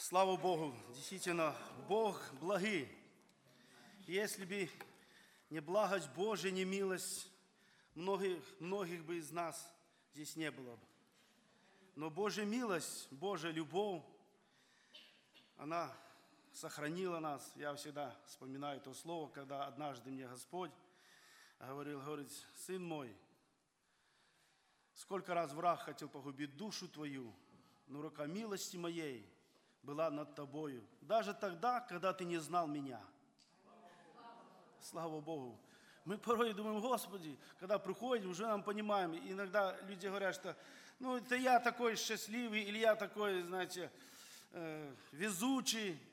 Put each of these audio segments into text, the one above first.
Слава Богу, действительно, Бог благий. Если бы не благость Божия, не милость, многих бы из нас здесь не было бы. Но Божья милость, Божья любовь, она сохранила нас. Я всегда вспоминаю то слово, когда однажды мне Господь говорит: сын мой, сколько раз враг хотел погубить душу твою, но рука милости моей была над тобою, даже тогда, когда ты не знал меня. Слава Богу. Мы порой думаем: Господи, когда приходим, уже нам понимаем. И иногда люди говорят, что это я такой счастливый, или я такой, знаете, везучий.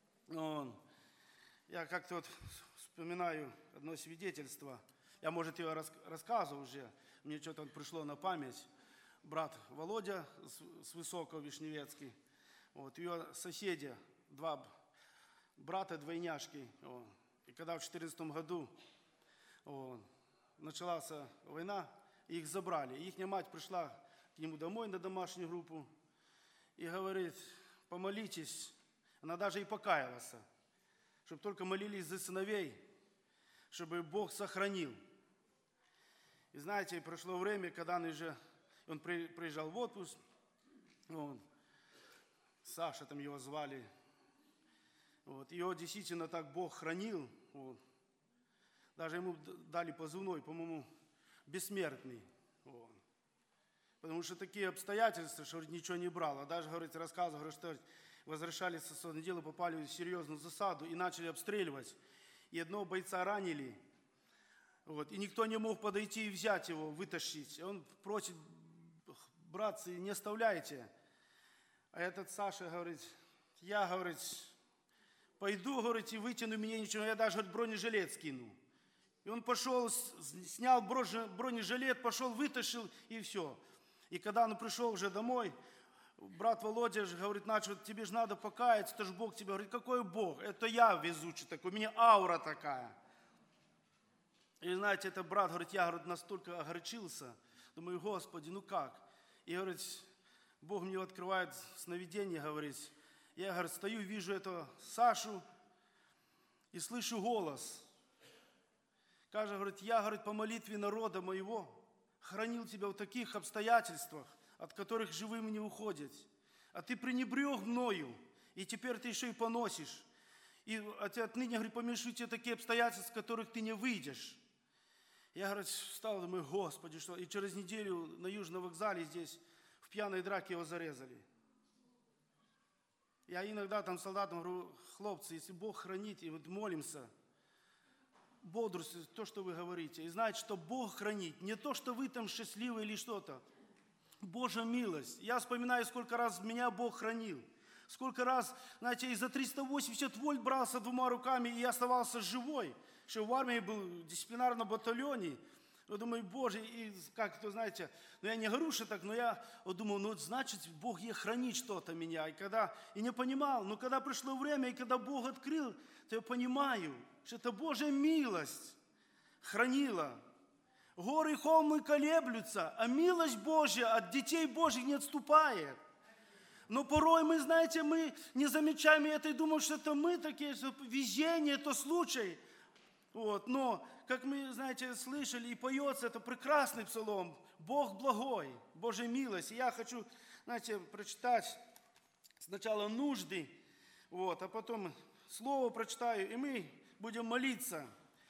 Я как-то вот вспоминаю одно свидетельство. Я, может, его рассказывал уже. Мне что-то пришло на память. Брат Володя с Высокого, Вишневецкий. Ее соседи, два брата-двойняшки. И когда в 2014 году началась война, их забрали. Их мать пришла к нему домой на домашнюю группу и говорит: помолитесь. Она даже и покаялась, чтобы только молились за сыновей, чтобы Бог сохранил. И знаете, прошло время, когда он приезжал в отпуск, Саша там его звали. Его действительно так Бог хранил. Даже ему дали позывной, по-моему, бессмертный. Потому что такие обстоятельства, что ничего не брал. А даже, рассказывал, что возвращались с недели, попали в серьезную засаду и начали обстреливать. И одного бойца ранили. И никто не мог подойти и взять его, вытащить. И он просит: братцы, не оставляйте. А этот Саша говорит: я, пойду, и вытяну, мне ничего, я даже бронежилет скину. И он пошел, снял бронежилет, пошел, вытащил, и все. И когда он пришел уже домой, брат Володя говорит: начал, тебе же надо покаяться, это же Бог тебе. Говорит: какой Бог? Это я везучий такой, у меня аура такая. И знаете, этот брат говорит: я настолько огорчился, думаю: Господи, как? И говорит, Бог мне открывает сновидение, говорит, я, стою, вижу этого Сашу и слышу голос. Говорит, я, по молитве народа моего хранил тебя в таких обстоятельствах, от которых живым не уходят. А ты пренебрег мною, и теперь ты еще и поносишь. И отныне, помешу тебе такие обстоятельства, с которых ты не выйдешь. Я, встал, думаю: Господи, что? И через неделю на Южном вокзале здесь в пьяной драке его зарезали. Я иногда там солдатам говорю: хлопцы, если Бог хранит, и молимся, бодрствуйте, то, что вы говорите. И знаете, что Бог хранит. Не то, что вы там счастливы или что-то. Божья милость. Я вспоминаю, сколько раз меня Бог хранил. Сколько раз, знаете, из-за 380 вольт брался двумя руками и оставался живой. Что в армии был в дисциплинарном батальоне. Я думаю: Боже, и как-то, знаете, я не говорю, что так, но я думал, значит, Бог хранит что-то меня. И не понимал, но когда пришло время, и когда Бог открыл, то я понимаю, что это Божья милость хранила. Горы и холмы колеблются, а милость Божья от детей Божьих не отступает. Но порой мы, знаете, мы не замечаем это и думаем, что это мы такие, что везение, это случай. Но, как мы, знаете, слышали и поется, это прекрасный псалом. Бог благой, Божья милость. И я хочу, знаете, прочитать сначала нужды, а потом слово прочитаю, и мы будем молиться.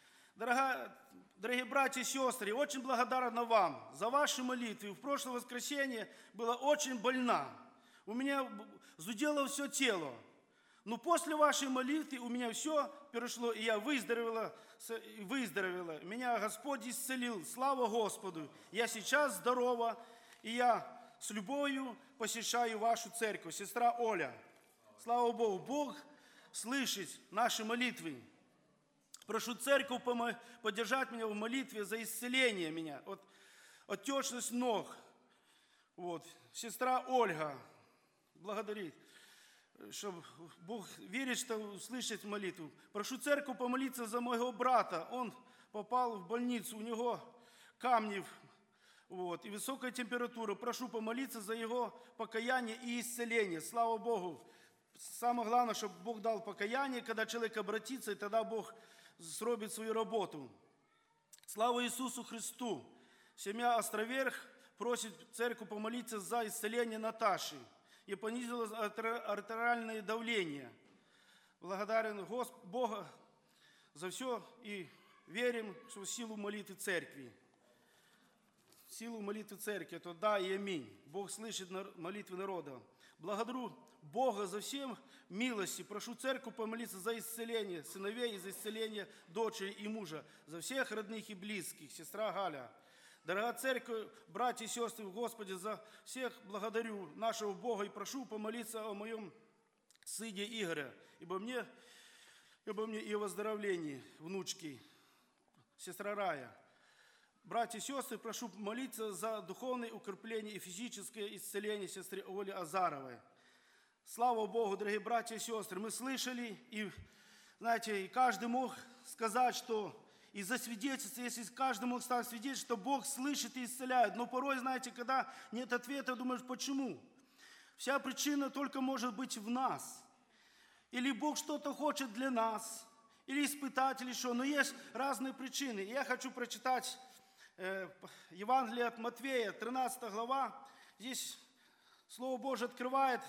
Дорогие братья и сестры, очень благодарна вам за ваши молитвы. В прошлое воскресенье была очень больна. У меня зудело все тело. Но после вашей молитвы у меня все перешло, и я выздоровела. Меня Господь исцелил, слава Господу. Я сейчас здорова, и я с любовью посещаю вашу церковь. Сестра Оля, слава Богу, Бог слышит наши молитвы. Прошу церковь поддержать меня в молитве за исцеление меня от отечность ног. Сестра Ольга благодарит, что Бог верит, что услышит молитву. Прошу церковь помолиться за моего брата. Он попал в больницу, у него камни и высокая температура. Прошу помолиться за его покаяние и исцеление. Слава Богу. самое главное, чтобы Бог дал покаяние, когда человек обратится, и тогда Бог сробит свою работу. Слава Иисусу Христу! Семья Островерх просит церковь помолиться за исцеление Наташи и понизилось артериальное давление. Благодарен Богу за все и верим, что в силу молитвы церкви. Силу молитвы церкви, это да и аминь. Бог слышит молитвы народа. Благодарю Бога за всем милости. Прошу церковь помолиться за исцеление сыновей и за исцеление дочери и мужа, за всех родных и близких. Сестра Галя. Дорогая церковь, братья и сестры в Господе, за всех благодарю нашего Бога и прошу помолиться о моем сыне Игоря, ибо мне и о выздоровлении внучки, сестра Рая. Братья и сестры, прошу молиться за духовное укрепление и физическое исцеление сестры Оли Азаровой. Слава Богу, дорогие братья и сестры, мы слышали, и, знаете, и каждый мог сказать, что из-за свидетельства, если каждый мог стать свидетельством, что Бог слышит и исцеляет. Но порой, знаете, когда нет ответа, думаешь, почему? Вся причина только может быть в нас. Или Бог что-то хочет для нас, или испытать, или что. Но есть разные причины. И я хочу прочитать Евангелие от Матфея, 13 глава. Здесь Слово Божие открывает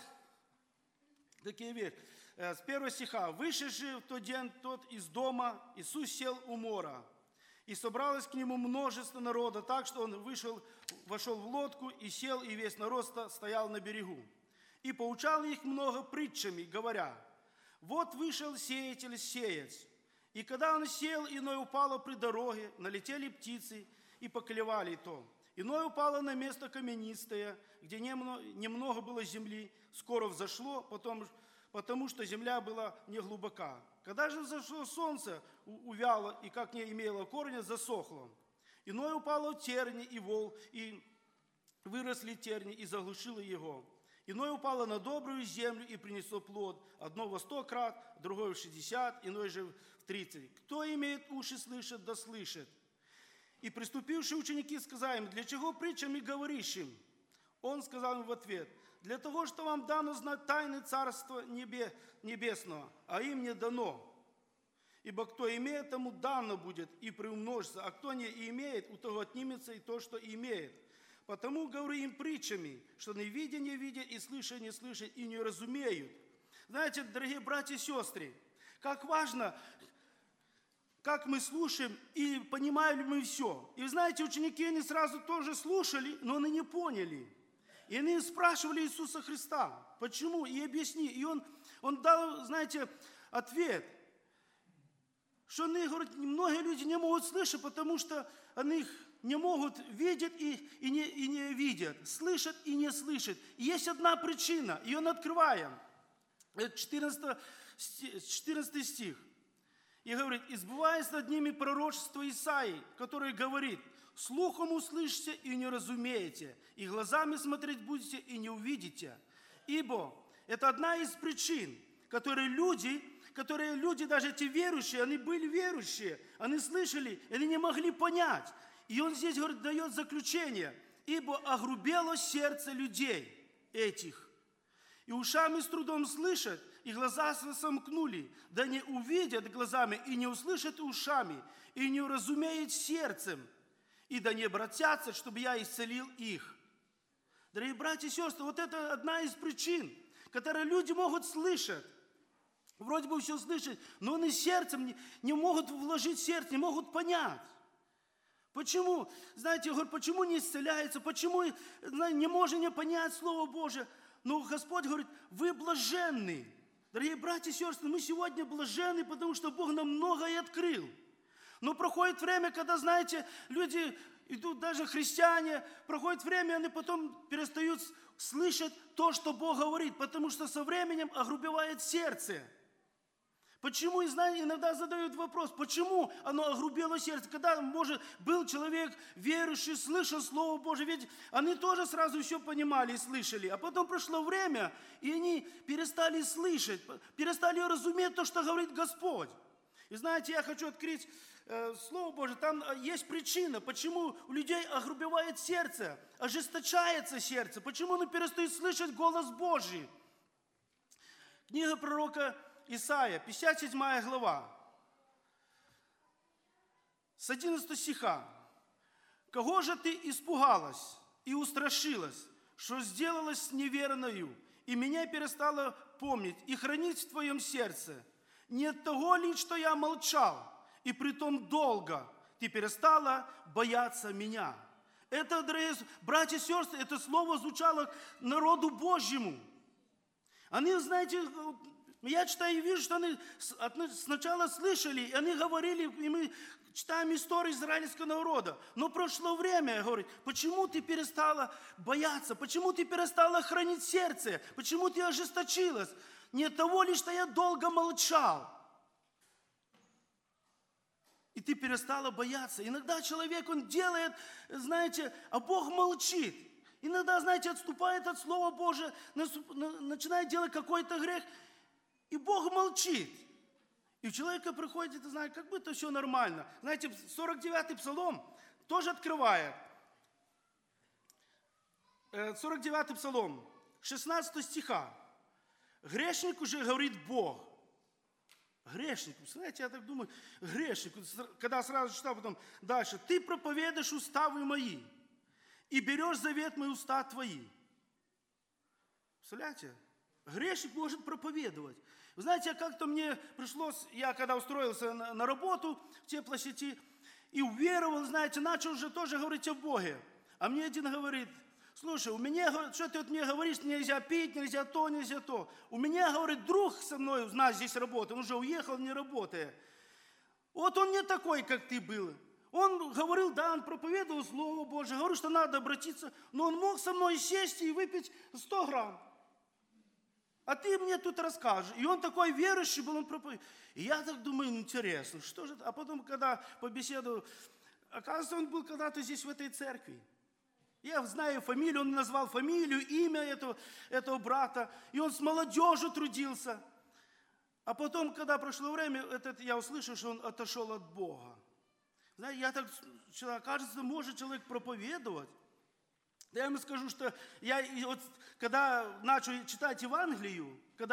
такие вещи. С 1 стиха. «Вышедший в тот день тот из дома, Иисус сел у мора, и собралось к нему множество народа, так что он вошел в лодку и сел, и весь народ стоял на берегу. И поучал их много притчами, говоря, вот вышел сеятель сеять, и когда он сел, иное упало при дороге, налетели птицы и поклевали то. Иное упало на место каменистое, где немного было земли, скоро взошло, потому что земля была не глубока. Когда же взошло солнце, увяло, и как не имело корня, засохло. Иное упало в терни и вол, и выросли терни, и заглушило его. Иное упало на добрую землю и принесло плод, одно во 100 крат, другое в 60, иное же в 30. Кто имеет уши слышать, да слышит. И приступившие ученики сказали им, для чего притчами говоришь им? Он сказал им в ответ, для того, что вам дано знать тайны Царства Небесного, а им не дано. Ибо кто имеет, тому дано будет и приумножится, а кто не имеет, у того отнимется и то, что имеет. Потому говорю им притчами, что не видя не видят, и слыша не слышат, и не разумеют. Знаете, дорогие братья и сестры, как важно, как мы слушаем и понимаем ли мы все. И знаете, ученики, они сразу тоже слушали, но они не поняли. И они спрашивали Иисуса Христа, почему, и объясни. И он дал, знаете, ответ, что они, говорят, многие люди не могут слышать, потому что они их не могут видеть и не видят, слышат и не слышат. И есть одна причина, ее открываем. Это 14 стих. И говорит, и сбывается над ними пророчество Исаии, который говорит, слухом услышите и не разумеете, и глазами смотреть будете и не увидите. Ибо это одна из причин, которые люди, даже эти верующие, они были верующие, они слышали, они не могли понять. И он здесь, говорит, дает заключение, ибо огрубело сердце людей этих, и ушами с трудом слышат, и глаза сомкнули, да не увидят глазами, и не услышат ушами, и не уразумеют сердцем, и да не обратятся, чтобы я исцелил их. Дорогие братья и сестры, вот это одна из причин, которые люди могут слышать. Вроде бы все слышать, но они сердцем не могут вложить сердце, не могут понять. Почему? Знаете, говорю, почему не исцеляется, почему не можем не понять Слово Божие. Но Господь говорит, вы блаженны. Дорогие братья и сестры, мы сегодня блаженны, потому что Бог нам многое открыл. Но проходит время, когда, знаете, люди идут, даже христиане, проходит время, они потом перестают слышать то, что Бог говорит, потому что со временем огрубевает сердце. Почему, и знаете, иногда задают вопрос, почему оно огрубело сердце, когда, может, был человек верующий, слышал Слово Божие, ведь они тоже сразу все понимали и слышали, а потом прошло время, и они перестали слышать, перестали разуметь то, что говорит Господь. И знаете, я хочу открыть Слово Божие, там есть причина, почему у людей огрубевает сердце, ожесточается сердце, почему они перестают слышать голос Божий. Книга пророка Исаия, 57 глава, с 11 стиха. «Кого же ты испугалась и устрашилась, что сделалась с неверною, и меня перестала помнить и хранить в твоем сердце? Не от того ли, что я молчал, и притом долго ты перестала бояться меня?» Это, дорогие братья и сестры, это слово звучало к народу Божьему. Они, знаете, я читаю и вижу, что они сначала слышали, и они говорили, и мы читаем историю израильского народа. Но прошло время, говорит, почему ты перестала бояться, почему ты перестала хранить сердце, почему ты ожесточилась? Не от того ли, что я долго молчал. И ты перестала бояться. Иногда человек, он делает, знаете, а Бог молчит. Иногда, знаете, отступает от Слова Божия, начинает делать какой-то грех, и Бог молчит. И у человека приходит, знаете, как будто все нормально. Знаете, 49-й Псалом тоже открывает. 49-й Псалом, 16 стиха. Грешник уже говорит Бог. Грешник, знаете, я так думаю, грешник, когда сразу читал, потом дальше. Ты проповедуешь уставы мои и берешь завет мои уста твои. Представляете? Грешник может проповедовать. Вы знаете, как-то мне пришлось, я когда устроился на работу в теплосети, и уверовал, знаете, начал уже тоже говорить о Боге. А мне один говорит: слушай, у меня, что ты вот мне говоришь, нельзя пить, нельзя то, нельзя то. У меня, говорит, друг со мной, у нас здесь работает, он уже уехал, не работая. Вот он не такой, как ты был. Он говорил, да, он проповедовал Слово Божие, говорил, что надо обратиться, но он мог со мной сесть и выпить 100 грамм. А ты мне тут расскажешь. И он такой верующий был, он проповедовал. И я так думаю, интересно, что же это? А потом, когда побеседовал, оказывается, он был когда-то здесь, в этой церкви. Я знаю фамилию, он назвал фамилию, имя этого брата, и он с молодежью трудился. А потом, когда прошло время, я услышал, что он отошел от Бога. Знаете, я так, кажется, может человек проповедовать. Я ему скажу, что я вот, когда начал читать Евангелию,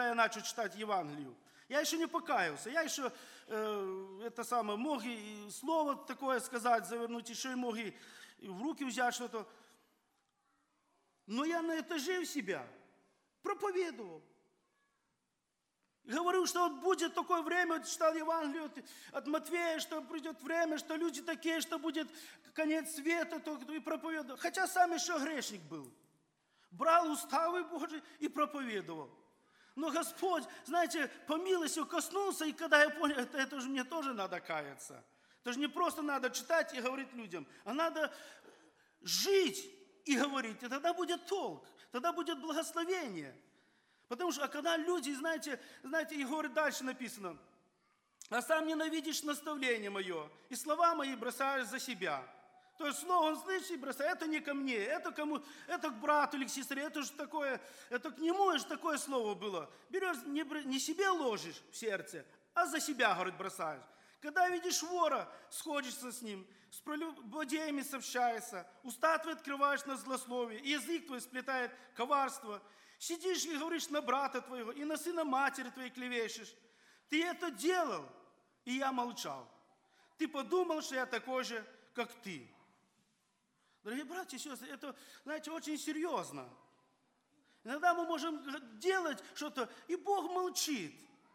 я еще не покаялся, я еще мог и слово такое сказать, завернуть, еще и мог и в руки взять что-то. Но я на этаже у себя проповедовал. Говорил, что вот будет такое время, читал Евангелие от Матфея, что придет время, что люди такие, что будет конец света, и проповедовал. Хотя сам еще грешник был. Брал уставы Божьи и проповедовал. Но Господь, знаете, по милости коснулся, и когда я понял, это же мне тоже надо каяться. Это же не просто надо читать и говорить людям, а надо жить и говорить, и тогда будет толк, тогда будет благословение. Потому что, когда люди, знаете, и говорит, дальше написано, а сам ненавидишь наставление мое, и слова мои бросаешь за себя. То есть слово он слышит и бросает, это не ко мне, это кому, это к брату или к сестре, это же такое, это к нему же такое слово было. Берешь, не себе ложишь в сердце, а за себя, говорит, бросаешь. Когда видишь вора, сходишься с ним, с прелюбодеями сообщаешься, уста твои открываешь на злословие, и язык твой сплетает коварство. Сидишь и говоришь на брата твоего, и на сына матери твоей клевещешь. Ты это делал, и я молчал. Ты подумал, что я такой же, как ты. Дорогие братья и сестры, это, знаете, очень серьезно. Иногда мы можем делать что-то, и Бог молчит.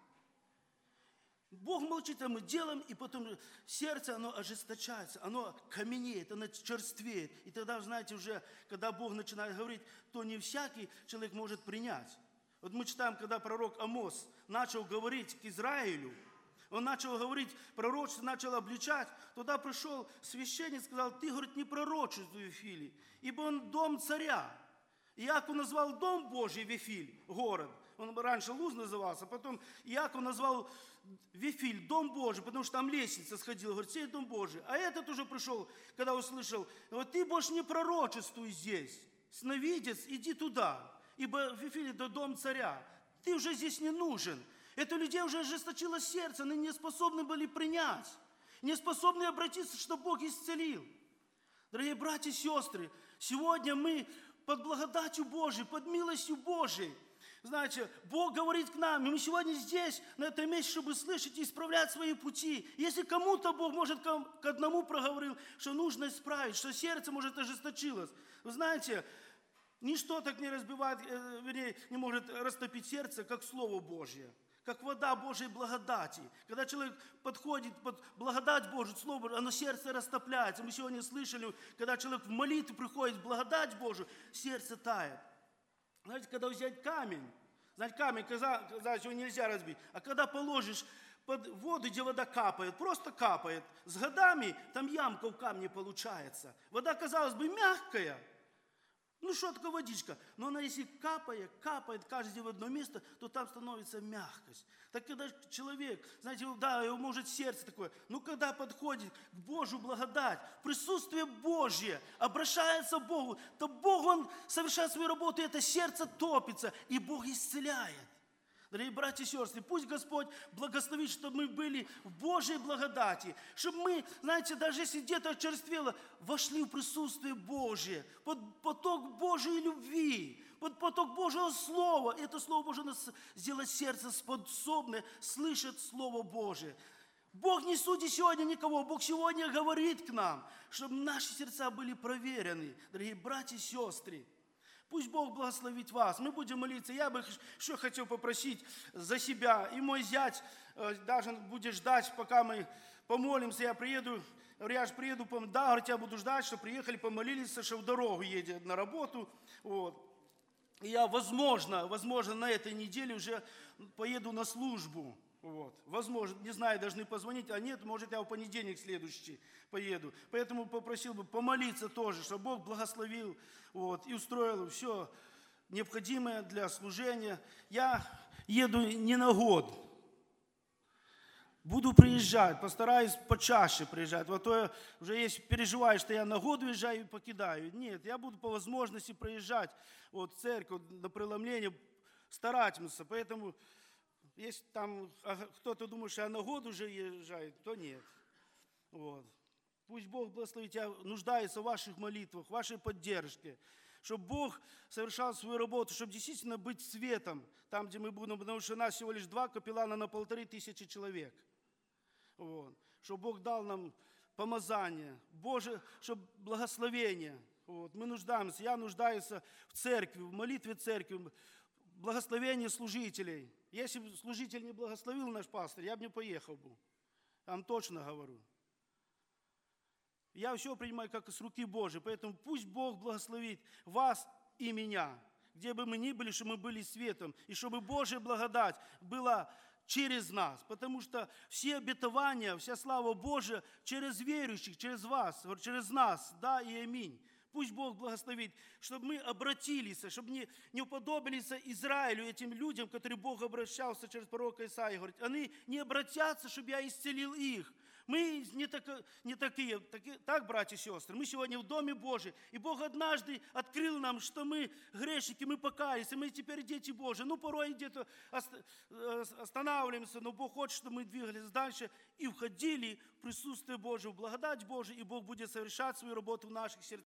Бог молчит, а мы делаем, и потом сердце, оно ожесточается, оно каменеет, оно черствеет. И тогда, знаете, уже, когда Бог начинает говорить, то не всякий человек может принять. Вот мы читаем, когда пророк Амос начал говорить к Израилю, он начал говорить, пророчество начал обличать, туда пришел священник, сказал, ты, говорит, не пророчествуй, Вифилий, ибо он дом царя. Иаков назвал дом Божий Вифиль, город. Он раньше Луз назывался, потом Иаков назвал Вифиль, дом Божий, потому что там лестница сходила, говорит, сей дом Божий. А этот уже пришел, когда услышал, вот ты больше не пророчествуй здесь, сновидец, иди туда, ибо Вифиль это дом царя. Ты уже здесь не нужен. Это людей уже ожесточило сердце, они не способны были принять, не способны обратиться, что Бог исцелил. Дорогие братья и сестры, сегодня мы под благодатью Божией, под милостью Божией, Знаете, Бог говорит к нам, и мы сегодня здесь, на этом месте, чтобы слышать и исправлять свои пути. Если кому-то Бог, может, к одному проговорил, что нужно исправить, что сердце, может, ожесточилось. Вы знаете, ничто так не разбивает, вернее, не может растопить сердце, как Слово Божье, как вода Божьей благодати. Когда человек подходит под благодать Божию, Слово Божие, оно сердце растопляется. Мы сегодня слышали, когда человек в молитве приходит в благодать Божию, сердце тает. Знаете, когда взять камень, знаете, камень, казалось, его нельзя разбить, а когда положишь под воду, где вода капает, просто капает, с годами там ямка в камне получается. Вода, казалось бы, мягкая. Ну, что такое водичка? Но она, если капает каждый в одно место, то там становится мягкость. Так когда человек, знаете, да, его может сердце такое, но когда подходит к Божью благодать, присутствие Божье, обращается к Богу, то Бог, Он совершает свою работу, и это сердце топится, и Бог исцеляет. Дорогие братья и сестры, пусть Господь благословит, чтобы мы были в Божьей благодати, чтобы мы, знаете, даже если где-то очерствело, вошли в присутствие Божие, под поток Божьей любви, под поток Божьего Слова. Это Слово Божие нас сделать сердце способное слышать Слово Божие. Бог не судит сегодня никого, Бог сегодня говорит к нам, чтобы наши сердца были проверены, дорогие братья и сестры. Пусть Бог благословит вас. Мы будем молиться. Я бы еще хотел попросить за себя. И мой зять даже будет ждать, пока мы помолимся. Я приеду, да, говорит, я буду ждать, что приехали, помолились, что в дорогу едет на работу. Вот. И я, возможно, на этой неделе уже поеду на службу. Вот. Возможно, не знаю, должны позвонить, а нет, может, я в понедельник следующий поеду. Поэтому попросил бы помолиться тоже, чтобы Бог благословил вот, и устроил все необходимое для служения. Я еду не на год. Буду приезжать, постараюсь почаще приезжать. Вот то я уже есть переживаю, что я на год уезжаю и покидаю. Нет, я буду по возможности приезжать вот, в церковь на преломление, стараться. Поэтому если там кто-то думает, что я на год уже езжаю, то нет. Вот. Пусть Бог благословит тебя, нуждается в ваших молитвах, в вашей поддержке. Чтобы Бог совершал свою работу, чтобы действительно быть светом там, где мы будем, потому что у нас всего лишь 2 капеллана на 1500 человек. Вот. Чтобы Бог дал нам помазание, Божие, чтобы благословение. Вот. Мы нуждаемся, я нуждаюсь в церкви, в молитве церкви, благословение служителей. Если бы служитель не благословил наш пастор, я бы не поехал бы. Я вам точно говорю. Я все принимаю как из руки Божией, поэтому пусть Бог благословит вас и меня, где бы мы ни были, чтобы мы были светом, и чтобы Божья благодать была через нас, потому что все обетования, вся слава Божия через верующих, через вас, через нас, да и аминь. Пусть Бог благословит, чтобы мы обратились, чтобы не уподобились Израилю, этим людям, которые Бог обращался через пророка Исаию. Говорит, они не обратятся, чтобы я исцелил их. Мы не такие, так, братья и сестры, мы сегодня в Доме Божьем, и Бог однажды открыл нам, что мы грешники, мы покаялись, и мы теперь дети Божьи. Ну, порой где-то останавливаемся, но Бог хочет, чтобы мы двигались дальше и входили в присутствие Божие, в благодать Божию, и Бог будет совершать свою работу в наших сердцах.